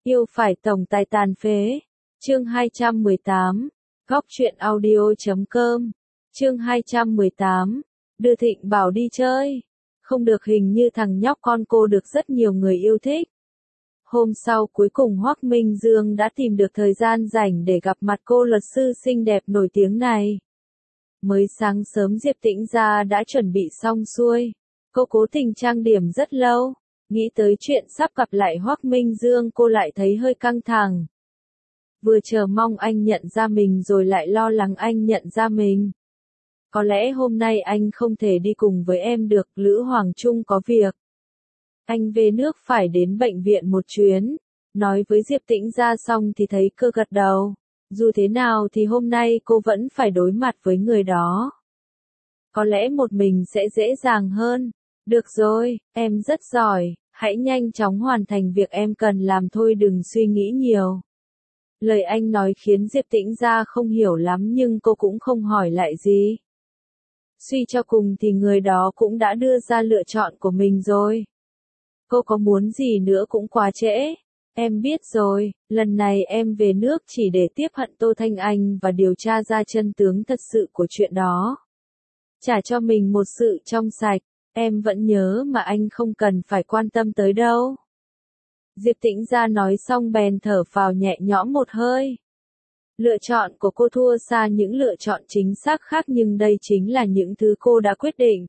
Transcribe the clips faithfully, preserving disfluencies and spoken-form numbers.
Yêu phải tổng tài tàn phế. Chương hai trăm mười tám. Góc truyện audio chấm com. Chương hai trăm mười tám. Đưa Thịnh Bảo đi chơi. Không được, hình như thằng nhóc con cô được rất nhiều người yêu thích. Hôm sau cuối cùng Hoắc Minh Dương đã tìm được thời gian rảnh để gặp mặt cô luật sư xinh đẹp nổi tiếng này. Mới sáng sớm Diệp Tĩnh Gia đã chuẩn bị xong xuôi. Cô cố tình trang điểm rất lâu. Nghĩ tới chuyện sắp gặp lại Hoắc Minh Dương, cô lại thấy hơi căng thẳng. Vừa chờ mong anh nhận ra mình rồi lại lo lắng anh nhận ra mình. Có lẽ hôm nay anh không thể đi cùng với em được, Lữ Hoàng Trung có việc. Anh về nước phải đến bệnh viện một chuyến. Nói với Diệp Tĩnh Gia xong thì thấy cô gật đầu. Dù thế nào thì hôm nay cô vẫn phải đối mặt với người đó. Có lẽ một mình sẽ dễ dàng hơn. Được rồi, em rất giỏi, hãy nhanh chóng hoàn thành việc em cần làm thôi, đừng suy nghĩ nhiều. Lời anh nói khiến Diệp Tĩnh Gia không hiểu lắm nhưng cô cũng không hỏi lại gì. Suy cho cùng thì người đó cũng đã đưa ra lựa chọn của mình rồi. Cô có muốn gì nữa cũng quá trễ. Em biết rồi, lần này em về nước chỉ để tiếp hận Tô Thanh Anh và điều tra ra chân tướng thật sự của chuyện đó. Trả cho mình một sự trong sạch, em vẫn nhớ mà anh không cần phải quan tâm tới đâu. Diệp Tĩnh Gia nói xong bèn thở phào nhẹ nhõm một hơi. Lựa chọn của cô thua xa những lựa chọn chính xác khác nhưng đây chính là những thứ cô đã quyết định.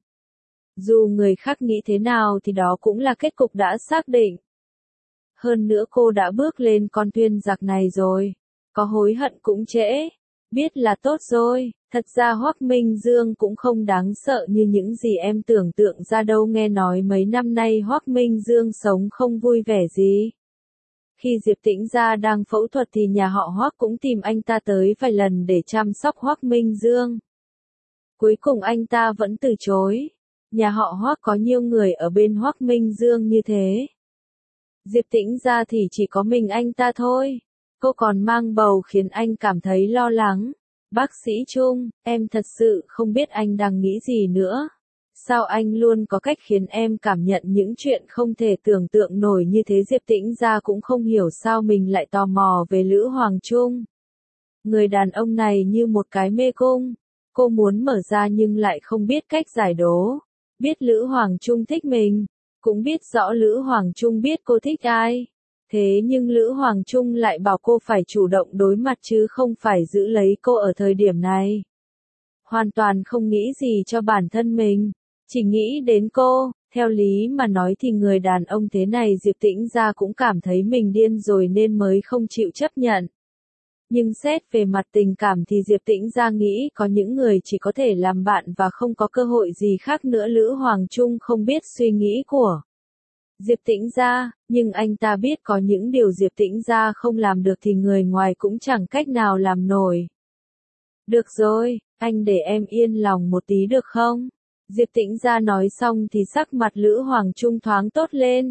Dù người khác nghĩ thế nào thì đó cũng là kết cục đã xác định. Hơn nữa cô đã bước lên con thuyền giặc này rồi. Có hối hận cũng trễ. Biết là tốt rồi. Thật ra Hoắc Minh Dương cũng không đáng sợ như những gì em tưởng tượng ra đâu, nghe nói mấy năm nay Hoắc Minh Dương sống không vui vẻ gì. Khi Diệp Tĩnh Gia đang phẫu thuật thì nhà họ Hoắc cũng tìm anh ta tới vài lần để chăm sóc Hoắc Minh Dương. Cuối cùng anh ta vẫn từ chối. Nhà họ Hoắc có nhiều người ở bên Hoắc Minh Dương như thế. Diệp Tĩnh Gia thì chỉ có mình anh ta thôi. Cô còn mang bầu khiến anh cảm thấy lo lắng. Bác sĩ Trung, em thật sự không biết anh đang nghĩ gì nữa. Sao anh luôn có cách khiến em cảm nhận những chuyện không thể tưởng tượng nổi như thế? Diệp Tĩnh Gia cũng không hiểu sao mình lại tò mò về Lữ Hoàng Trung. Người đàn ông này như một cái mê cung. Cô muốn mở ra nhưng lại không biết cách giải đố. Biết Lữ Hoàng Trung thích mình. Cũng biết rõ Lữ Hoàng Trung biết cô thích ai. Thế nhưng Lữ Hoàng Trung lại bảo cô phải chủ động đối mặt chứ không phải giữ lấy cô ở thời điểm này. Hoàn toàn không nghĩ gì cho bản thân mình, chỉ nghĩ đến cô. Theo lý mà nói thì người đàn ông thế này Diệp Tĩnh Gia cũng cảm thấy mình điên rồi nên mới không chịu chấp nhận. Nhưng xét về mặt tình cảm thì Diệp Tĩnh Gia nghĩ có những người chỉ có thể làm bạn và không có cơ hội gì khác nữa. Lữ Hoàng Trung không biết suy nghĩ của Diệp Tĩnh Gia, nhưng anh ta biết có những điều Diệp Tĩnh Gia không làm được thì người ngoài cũng chẳng cách nào làm nổi. Được rồi, anh để em yên lòng một tí được không? Diệp Tĩnh Gia nói xong thì sắc mặt Lữ Hoàng Trung thoáng tốt lên.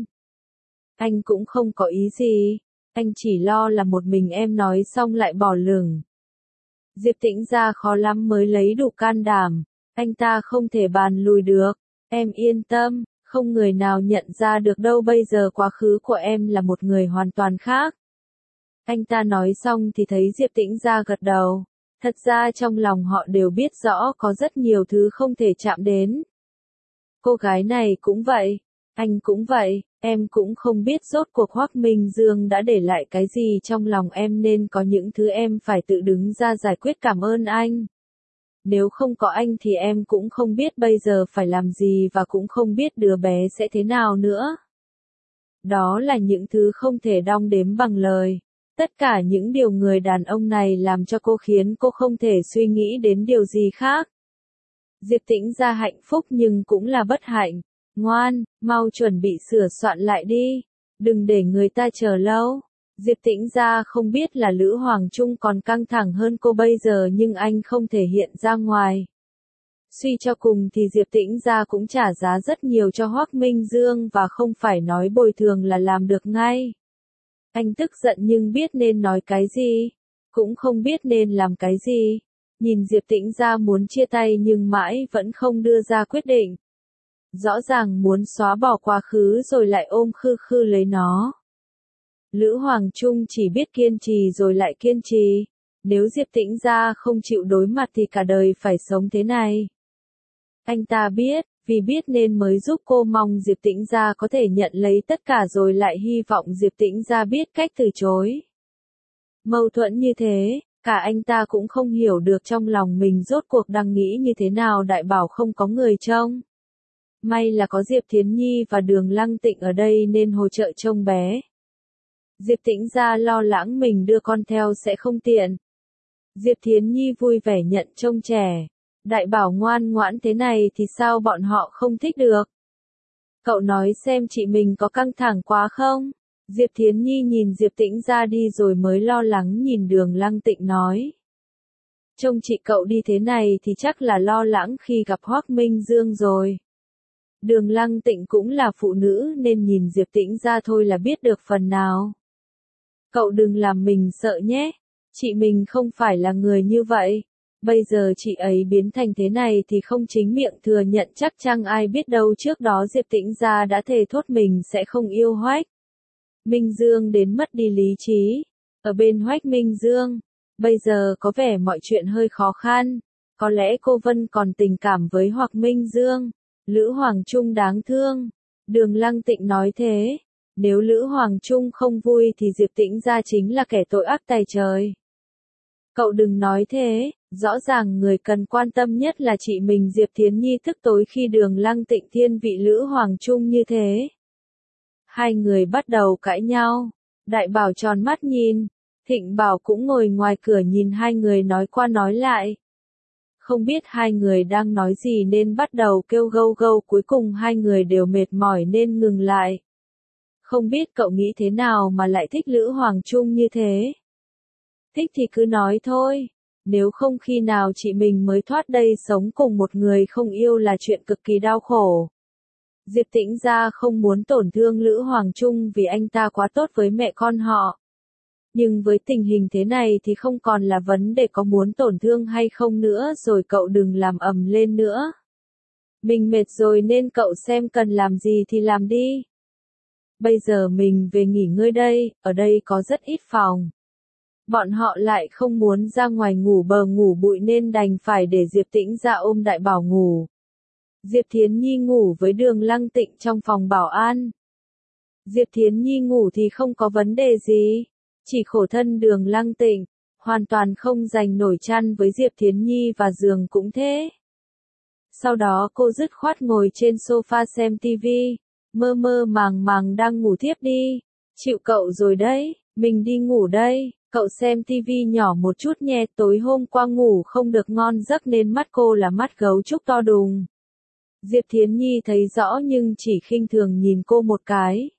Anh cũng không có ý gì, anh chỉ lo là một mình em. Nói xong lại bỏ lửng. Diệp Tĩnh Gia khó lắm mới lấy đủ can đảm, anh ta không thể bàn lùi được. Em yên tâm. Không người nào nhận ra được đâu, bây giờ quá khứ của em là một người hoàn toàn khác. Anh ta nói xong thì thấy Diệp Tĩnh Gia gật đầu. Thật ra trong lòng họ đều biết rõ có rất nhiều thứ không thể chạm đến. Cô gái này cũng vậy, anh cũng vậy, em cũng không biết rốt cuộc Hoắc Minh Dương đã để lại cái gì trong lòng em nên có những thứ em phải tự đứng ra giải quyết. Cảm ơn anh. Nếu không có anh thì em cũng không biết bây giờ phải làm gì và cũng không biết đứa bé sẽ thế nào nữa. Đó là những thứ không thể đong đếm bằng lời. Tất cả những điều người đàn ông này làm cho cô khiến cô không thể suy nghĩ đến điều gì khác. Diệp Tĩnh Gia hạnh phúc nhưng cũng là bất hạnh. Ngoan, mau chuẩn bị sửa soạn lại đi. Đừng để người ta chờ lâu. Diệp Tĩnh Gia không biết là Lữ Hoàng Trung còn căng thẳng hơn cô bây giờ nhưng anh không thể hiện ra ngoài. Suy cho cùng thì Diệp Tĩnh Gia cũng trả giá rất nhiều cho Hoắc Minh Dương và không phải nói bồi thường là làm được ngay. Anh tức giận nhưng biết nên nói cái gì, cũng không biết nên làm cái gì. Nhìn Diệp Tĩnh Gia muốn chia tay nhưng mãi vẫn không đưa ra quyết định. Rõ ràng muốn xóa bỏ quá khứ rồi lại ôm khư khư lấy nó. Lữ Hoàng Trung chỉ biết kiên trì rồi lại kiên trì. Nếu Diệp Tĩnh Gia không chịu đối mặt thì cả đời phải sống thế này. Anh ta biết, vì biết nên mới giúp cô, mong Diệp Tĩnh Gia có thể nhận lấy tất cả rồi lại hy vọng Diệp Tĩnh Gia biết cách từ chối. Mâu thuẫn như thế, cả anh ta cũng không hiểu được trong lòng mình rốt cuộc đang nghĩ như thế nào. Đại bảo không có người trông. May là có Diệp Thiến Nhi và Đường Lăng Tịnh ở đây nên hỗ trợ trông bé. Diệp Tĩnh Gia lo lắng mình đưa con theo sẽ không tiện. Diệp Thiến Nhi vui vẻ nhận trông trẻ. Đại bảo ngoan ngoãn thế này thì sao bọn họ không thích được. Cậu nói xem chị mình có căng thẳng quá không? Diệp Thiến Nhi nhìn Diệp Tĩnh Gia đi rồi mới lo lắng nhìn Đường Lăng Tịnh nói. Trông chị cậu đi thế này thì chắc là lo lắng khi gặp Hoắc Minh Dương rồi. Đường Lăng Tịnh cũng là phụ nữ nên nhìn Diệp Tĩnh Gia thôi là biết được phần nào. Cậu đừng làm mình sợ nhé. Chị mình không phải là người như vậy. Bây giờ chị ấy biến thành thế này thì không chính miệng thừa nhận chắc chăng ai biết đâu trước đó Diệp Tĩnh Gia đã thề thốt mình sẽ không yêu Hoắc Minh Dương đến mất đi lý trí. Ở bên Hoắc Minh Dương, bây giờ có vẻ mọi chuyện hơi khó khăn. Có lẽ cô Vân còn tình cảm với Hoắc Minh Dương. Lữ Hoàng Trung đáng thương. Đường Lăng Tịnh nói thế. Nếu Lữ Hoàng Trung không vui thì Diệp Tĩnh Gia chính là kẻ tội ác tày trời. Cậu đừng nói thế, rõ ràng người cần quan tâm nhất là chị mình Diệp Thiến Nhi thức tối khi Đường Lăng Tịnh thiên vị Lữ Hoàng Trung như thế. Hai người bắt đầu cãi nhau, Đại Bảo tròn mắt nhìn, Thịnh Bảo cũng ngồi ngoài cửa nhìn hai người nói qua nói lại. Không biết hai người đang nói gì nên bắt đầu kêu gâu gâu, cuối cùng hai người đều mệt mỏi nên ngừng lại. Không biết cậu nghĩ thế nào mà lại thích Lữ Hoàng Trung như thế? Thích thì cứ nói thôi, nếu không khi nào chị mình mới thoát đây, sống cùng một người không yêu là chuyện cực kỳ đau khổ. Diệp Tĩnh Gia không muốn tổn thương Lữ Hoàng Trung vì anh ta quá tốt với mẹ con họ. Nhưng với tình hình thế này thì không còn là vấn đề có muốn tổn thương hay không nữa rồi, cậu đừng làm ầm lên nữa. Mình mệt rồi nên cậu xem cần làm gì thì làm đi. Bây giờ mình về nghỉ ngơi đây, ở đây có rất ít phòng. Bọn họ lại không muốn ra ngoài ngủ bờ ngủ bụi nên đành phải để Diệp Tĩnh Gia ôm Đại Bảo ngủ. Diệp Thiến Nhi ngủ với Đường Lăng Tịnh trong phòng bảo an. Diệp Thiến Nhi ngủ thì không có vấn đề gì, chỉ khổ thân Đường Lăng Tịnh, hoàn toàn không giành nổi chăn với Diệp Thiến Nhi và giường cũng thế. Sau đó cô dứt khoát ngồi trên sofa xem tivi, mơ mơ màng màng đang ngủ thiếp đi. Chịu cậu rồi đấy, mình đi ngủ đây. Cậu xem tivi nhỏ một chút nhé, tối hôm qua ngủ không được ngon giấc nên mắt cô là mắt gấu trúc to đùng. Diệp Thiến Nhi thấy rõ nhưng chỉ khinh thường nhìn cô một cái.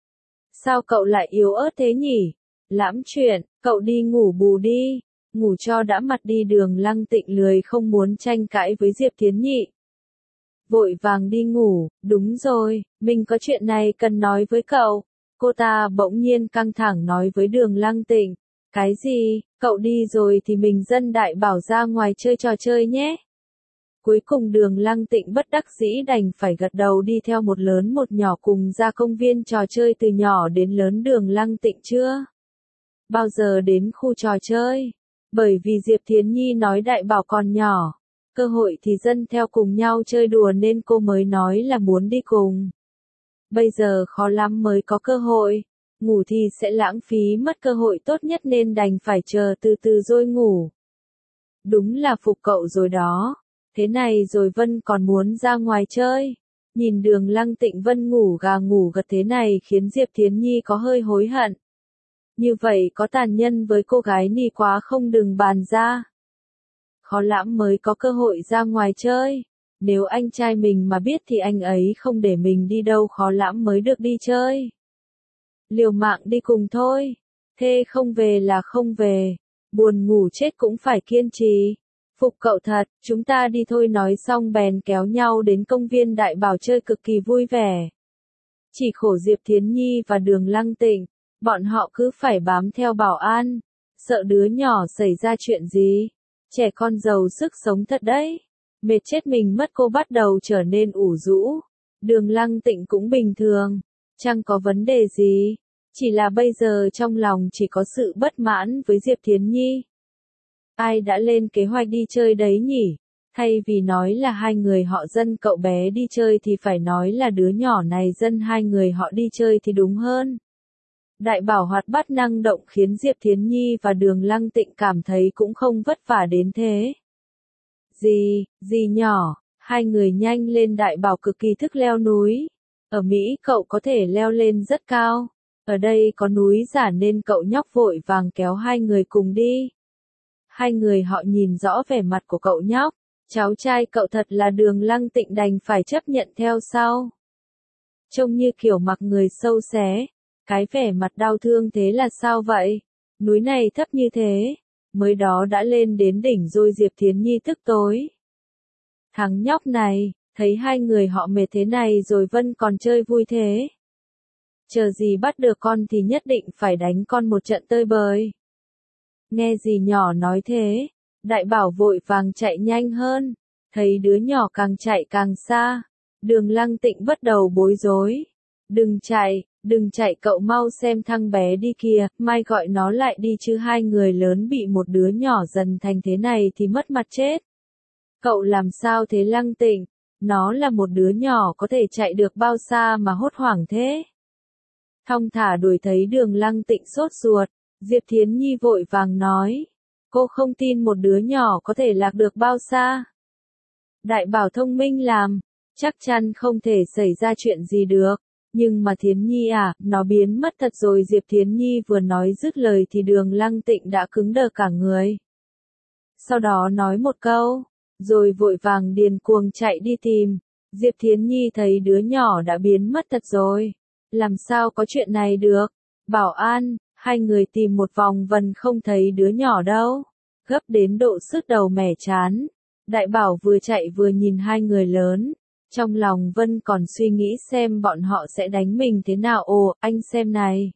Sao cậu lại yếu ớt thế nhỉ? Lãm chuyện, cậu đi ngủ bù đi, ngủ cho đã mặt đi. Đường Lăng Tịnh lười không muốn tranh cãi với Diệp Thiến Nhi. Vội vàng đi ngủ, đúng rồi, mình có chuyện này cần nói với cậu. Cô ta bỗng nhiên căng thẳng nói với Đường Lăng Tịnh. Cái gì, cậu đi rồi thì mình dẫn Đại Bảo ra ngoài chơi trò chơi nhé. Cuối cùng Đường Lăng Tịnh bất đắc dĩ đành phải gật đầu đi theo một lớn một nhỏ cùng ra công viên trò chơi. Từ nhỏ đến lớn Đường Lăng Tịnh chưa bao giờ đến khu trò chơi. Bởi vì Diệp Thiến Nhi nói Đại Bảo còn nhỏ, cơ hội thì dân theo cùng nhau chơi đùa nên cô mới nói là muốn đi cùng. Bây giờ khó lắm mới có cơ hội. Ngủ thì sẽ lãng phí mất cơ hội tốt nhất nên đành phải chờ từ từ rồi ngủ. Đúng là phục cậu rồi đó. Thế này rồi Vân còn muốn ra ngoài chơi. Nhìn Đường Lăng Tịnh Vân ngủ gà ngủ gật thế này khiến Diệp Thiến Nhi có hơi hối hận. Như vậy có tàn nhân với cô gái ni quá không, đừng bàn ra. Khó lắm mới có cơ hội ra ngoài chơi. Nếu anh trai mình mà biết thì anh ấy không để mình đi đâu, khó lắm mới được đi chơi. Liều mạng đi cùng thôi. Thế không về là không về. Buồn ngủ chết cũng phải kiên trì. Phục cậu thật, chúng ta đi thôi. Nói xong bèn kéo nhau đến công viên Đại Bảo chơi cực kỳ vui vẻ. Chỉ khổ Diệp Thiến Nhi và Đường Lăng Tịnh, bọn họ cứ phải bám theo bảo an, sợ đứa nhỏ xảy ra chuyện gì. Trẻ con giàu sức sống thật đấy. Mệt chết mình mất. Cô bắt đầu trở nên ủ rũ. Đường Lăng Tịnh cũng bình thường, chẳng có vấn đề gì. Chỉ là bây giờ trong lòng chỉ có sự bất mãn với Diệp Thiến Nhi. Ai đã lên kế hoạch đi chơi đấy nhỉ? Thay vì nói là hai người họ dân cậu bé đi chơi thì phải nói là đứa nhỏ này dân hai người họ đi chơi thì đúng hơn. Đại bảo hoạt bát năng động khiến Diệp Thiến Nhi và Đường Lăng Tịnh cảm thấy cũng không vất vả đến thế. Gì, gì nhỏ, hai người nhanh lên. Đại bảo cực kỳ thích leo núi. Ở Mỹ cậu có thể leo lên rất cao. Ở đây có núi giả nên cậu nhóc vội vàng kéo hai người cùng đi. Hai người họ nhìn rõ vẻ mặt của cậu nhóc. Cháu trai cậu thật là Đường Lăng Tịnh đành phải chấp nhận theo sau. Trông như kiểu mặc người sâu xé. Cái vẻ mặt đau thương thế là sao vậy? Núi này thấp như thế. Mới đó đã lên đến đỉnh rồi. Diệp Thiến Nhi tức tối. Thằng nhóc này, thấy hai người họ mệt thế này rồi Vân còn chơi vui thế. Chờ gì bắt được con thì nhất định phải đánh con một trận tơi bời. Nghe dì nhỏ nói thế, Đại bảo vội vàng chạy nhanh hơn. Thấy đứa nhỏ càng chạy càng xa. Đường Lăng Tịnh bắt đầu bối rối. Đừng chạy, đừng chạy cậu mau xem thằng bé đi kìa, mai gọi nó lại đi chứ hai người lớn bị một đứa nhỏ dần thành thế này thì mất mặt chết. Cậu làm sao thế Lăng Tịnh? Nó là một đứa nhỏ có thể chạy được bao xa mà hốt hoảng thế? Thong thả đuổi. Thấy Đường Lăng Tịnh sốt ruột, Diệp Thiến Nhi vội vàng nói. Cô không tin một đứa nhỏ có thể lạc được bao xa. Đại bảo thông minh làm, chắc chắn không thể xảy ra chuyện gì được. Nhưng mà Thiến Nhi à, nó biến mất thật rồi. Diệp Thiến Nhi vừa nói dứt lời thì Đường Lăng Tịnh đã cứng đờ cả người. Sau đó nói một câu, rồi vội vàng điên cuồng chạy đi tìm. Diệp Thiến Nhi thấy đứa nhỏ đã biến mất thật rồi. Làm sao có chuyện này được? Bảo an, hai người tìm một vòng vần không thấy đứa nhỏ đâu. Gấp đến độ sứt đầu mẻ chán. Đại bảo vừa chạy vừa nhìn hai người lớn. Trong lòng Vân còn suy nghĩ xem bọn họ sẽ đánh mình thế nào. Ồ, anh xem này.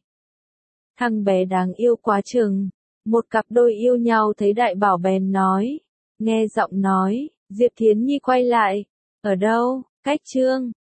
Thằng bé đáng yêu quá chừng. Một cặp đôi yêu nhau. Thấy Đại bảo bèn nói. Nghe giọng nói, Diệp Thiến Nhi quay lại. Ở đâu? Cách Trương.